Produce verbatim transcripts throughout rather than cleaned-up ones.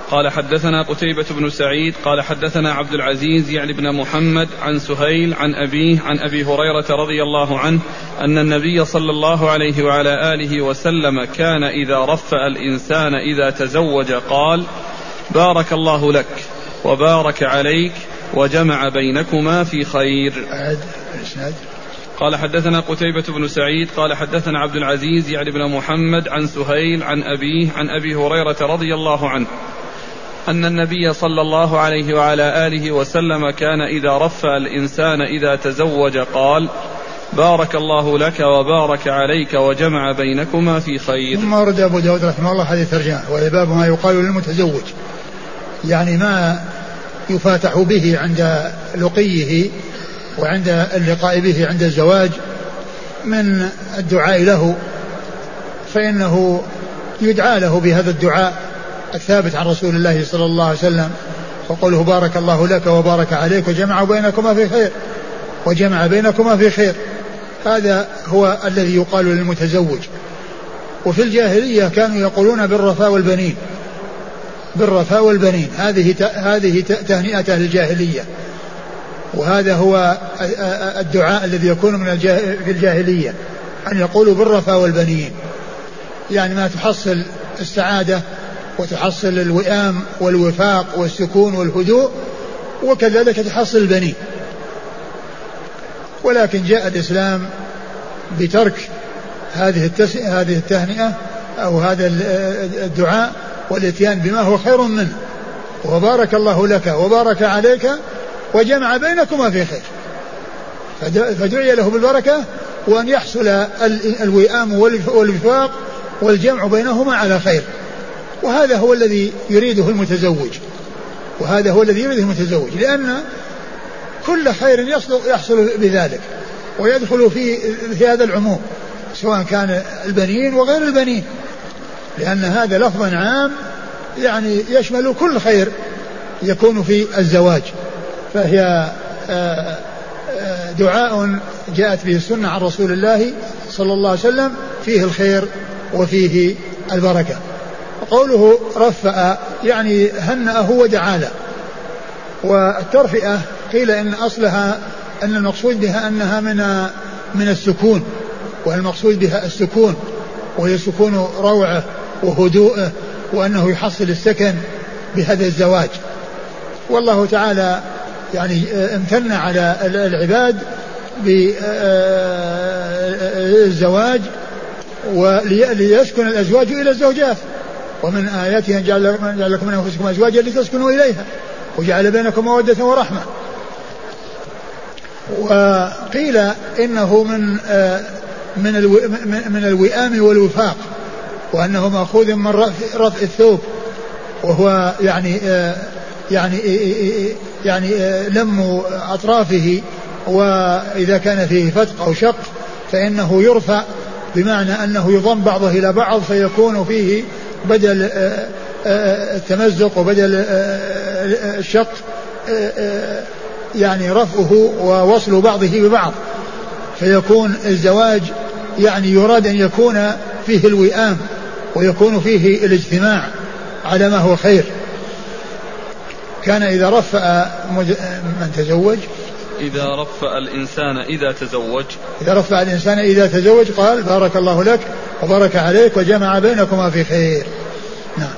قال حدثنا قتيبة بن سعيد قال حدثنا عبد العزيز يعني بن محمد عن سهيل عن أبيه عن أبي هريرة رضي الله عنه أن النبي صلى الله عليه وعلى آله وسلم كان إذا رفأ الإنسان إذا تزوج قال بارك الله لك وبارك عليك وجمع بينكما في خير. قال حدثنا قتيبة بن سعيد قال حدثنا عبد العزيز يعني بن محمد عن سهيل عن أبيه عن أبي هريرة رضي الله عنه أن النبي صلى الله عليه وعلى آله وسلم كان إذا رفأ الإنسان إذا تزوج قال بارك الله لك وبارك عليك وجمع بينكما في خير. ثم ورد أبو داود رحمه الله حديث ترجمة وباب ما يقال للمتزوج، يعني ما يفاتح به عند لقيه وعند اللقاء به عند الزواج من الدعاء له، فإنه يدعى له بهذا الدعاء الثابت عن رسول الله صلى الله عليه وسلم، وقوله بارك الله لك وبارك عليك وجمع بينكما في خير وجمع بينكما في خير. هذا هو الذي يقال للمتزوج. وفي الجاهلية كانوا يقولون بالرفاء والبنين، بالرفاء والبنين، هذه هذه تهنئة أهل الجاهلية، وهذا هو الدعاء الذي يكون من في الجاهلية، أن يقولوا بالرفاء والبنين، يعني ما تحصل السعادة وتحصل الوئام والوفاق والسكون والهدوء، وكذلك تحصل البنين. ولكن جاء الإسلام بترك هذه التس... هذه التهنئة أو هذا الدعاء والاتيان بما هو خير منه، وبارك الله لك وبارك عليك وجمع بينكما في خير، فدعي له بالبركة وأن يحصل الوئام والوفاق والجمع بينهما على خير. وهذا هو الذي يريده المتزوج، وهذا هو الذي يريده المتزوج، لأن كل خير يحصل بذلك ويدخل في, في هذا العموم، سواء كان البنين وغير البنين، لأن هذا لفظ عام يعني يشمل كل خير يكون في الزواج. فهي دعاء جاءت به السنة عن رسول الله صلى الله عليه وسلم فيه الخير وفيه البركة. قوله رفأ يعني هنأه ودعا له. والترفئة قيل إن أصلها أن المقصود بها أنها من من السكون، والمقصود بها السكون، وهي سكون روعه وهدوءه، وأنه يحصل السكن بهذا الزواج. والله تعالى يعني امتن على العباد بالزواج وليسكن الأزواج إلى الزوجات، ومن آياته أن جعل لكم من أنفسكم أزواجا لتسكنوا إليها وجعل بينكم مودة ورحمة. وقيل إنه من من من الوئام والوفاق، وأنه مأخوذ من رفع الثوب، وهو يعني يعني يعني لم أطرافه، وإذا كان فيه فتق أو شق فإنه يرفع، بمعنى أنه يضم بعضه إلى بعض فيكون فيه بدل التمزق وبدل الشق يعني رفعه ووصل بعضه ببعض، فيكون الزواج يعني يراد أن يكون فيه الوئام ويكون فيه الاجتماع على ما هو خير. كان إذا رفأ من تزوج إذا رفأ الإنسان إذا تزوج إذا رفأ الإنسان إذا تزوج قال بارك الله لك وبارك عليك وجمع بينكما في خير. نعم.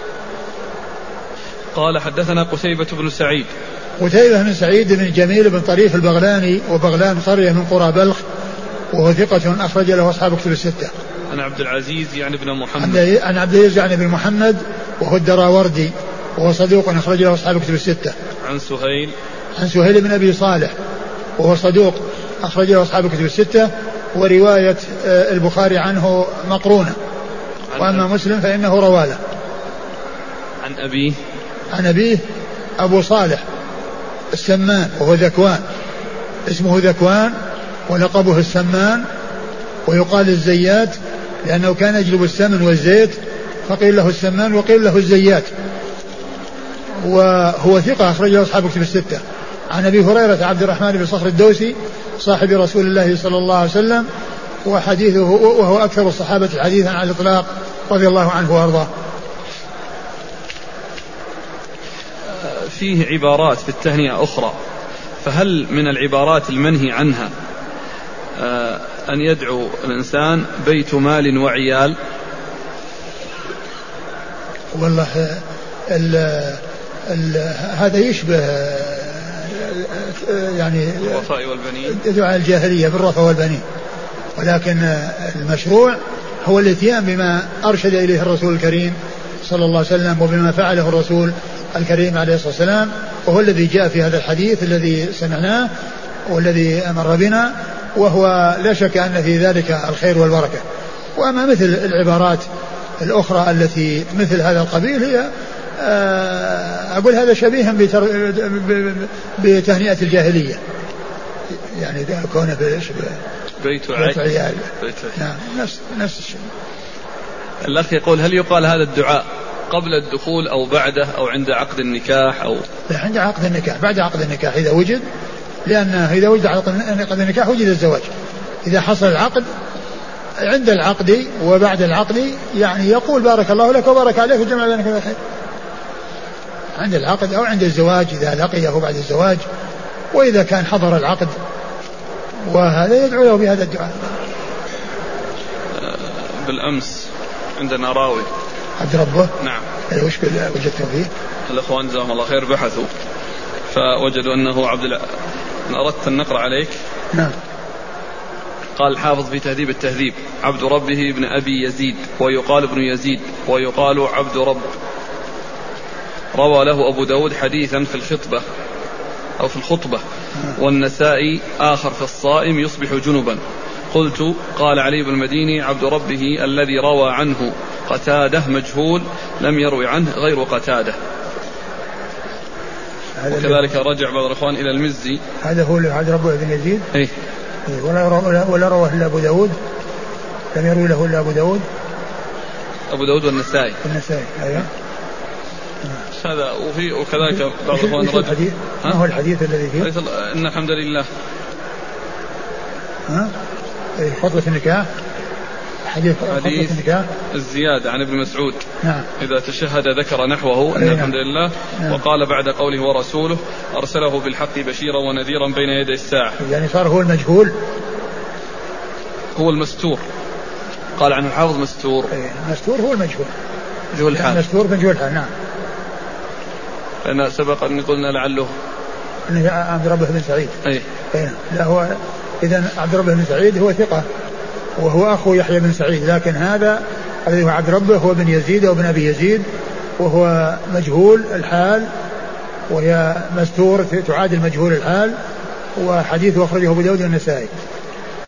قال حدثنا قتيبة بن سعيد قتيبة بن سعيد بن جميل بن طريف البغلاني، وبغلان قرية من قرى بلخ، وهو ثقة أخرج له أصحاب كتب الستة. عن عبد العزيز يعني بن محمد عن عبد العزيز يعني بن محمد وهو الدراوردي، وهو صدوق أخرج له أصحاب كتب الستة. عن سهيل عن سهيل بن أبي صالح وهو صدوق أخرج له أصحاب كتب الستة، ورواية البخاري عنه مقرونة، وأما مسلم فإنه رواله. عن أبيه عن أبيه أبو صالح السمان وهو ذكوان، اسمه ذكوان ولقبه السمان، ويقال الزيات لأنه كان يجلب السمن والزيت، فقيل له السمان وقيل له الزيات، وهو ثقة أخرجه أصحاب كتب الستة. عن أبي هريرة عبد الرحمن بن صخر الدوسي صاحب رسول الله صلى الله عليه وسلم، وحديثه وهو أكثر الصحابة حديثا على الإطلاق رضي الله عنه وأرضاه. فيه عبارات في التهنئة أخرى، فهل من العبارات المنهي عنها آه أن يدعو الإنسان بيت مال وعيال؟ والله ال ال هذا يشبه يعني الرفاء والبنين، دعاء الجاهلية بالرفاء والبنين، ولكن المشروع هو الاتيان بما أرشد إليه الرسول الكريم صلى الله عليه وسلم وبما فعله الرسول الكريم عليه الصلاة والسلام، وهو الذي جاء في هذا الحديث الذي سمعناه والذي أمر بنا، وهو لا شك أن في ذلك الخير والبركة. وأما مثل العبارات الأخرى التي مثل هذا القبيل هي أقول هذا شبيه بتهنئة الجاهلية، يعني كونه بيت عيال. نعم نفس نفس الشيء. الأخ يقول هل يقال هذا الدعاء قبل الدخول أو بعده أو عند عقد النكاح؟ أو لا، عند عقد النكاح، بعد عقد النكاح إذا وجد، لأن إذا وجد عقد النكاح وجد الزواج. إذا حصل العقد عند العقد وبعد العقد يعني يقول بارك الله لك وبارك عليك وجمع بينك بالخير، عند العقد أو عند الزواج إذا لقيه بعد الزواج، وإذا كان حضر العقد، وهذا يدعو له بهذا الدعاء. بالأمس عندنا راوي عبد ربه، نعم، وش وجدتم فيه؟ الأخوان جزاهم الله خير بحثوا فوجدوا أنه عبد الع... أن أردت أن نقرأ عليك. نعم. قال الحافظ في تهذيب التهذيب: عبد ربه ابن أبي يزيد، ويقال ابن يزيد، ويقال عبد رب. روى له أبو داود حديثا في الخطبة أو في الخطبة، والنسائي آخر في الصائم يصبح جنبا. قلت: قال علي بن المديني: عبد ربه الذي روى عنه قتادة مجهول، لم يروي عنه غير قتادة. وكذلك رجع بعض الإخوان إلى المزي. هذا هو عبد ربه بن يزيد. إيه؟ ولا ولا رواه إلا أبو داود، لم يروي له إلا أبو داود أبو داود والنسائي. النسائي أيوه. هذا وفي وكذلك بعض الإخوان رجع. ما هو الحديث الذي فيه؟ إن الحمد لله. ها؟ خطبة النكاح. حديث حديث النكاح الزيادة عن ابن مسعود. نعم. إذا تشهد ذكر نحوه إن الحمد لله. نعم. وقال بعد قوله ورسوله أرسله بالحق بشيرا ونذيرا بين يدي الساعة. يعني صار هو المجهول، هو المستور. قال عنه الحافظ مستور. أيه. مستور هو المجهول، مجهول الحال. مستور مجهول الحال. نعم. أنا سبق أن قلنا لعله عبد ربه بن سعيد. أي. أيه. لا هو إذن عبد ربه بن سعيد هو ثقة، وهو أخو يحيى بن سعيد، لكن هذا الذي هو عبد ربه هو بن يزيد أو بن أبي يزيد، وهو مجهول الحال، وهي مستور تعادل مجهول الحال، وحديثه أخرجه أبو داود والنسائي.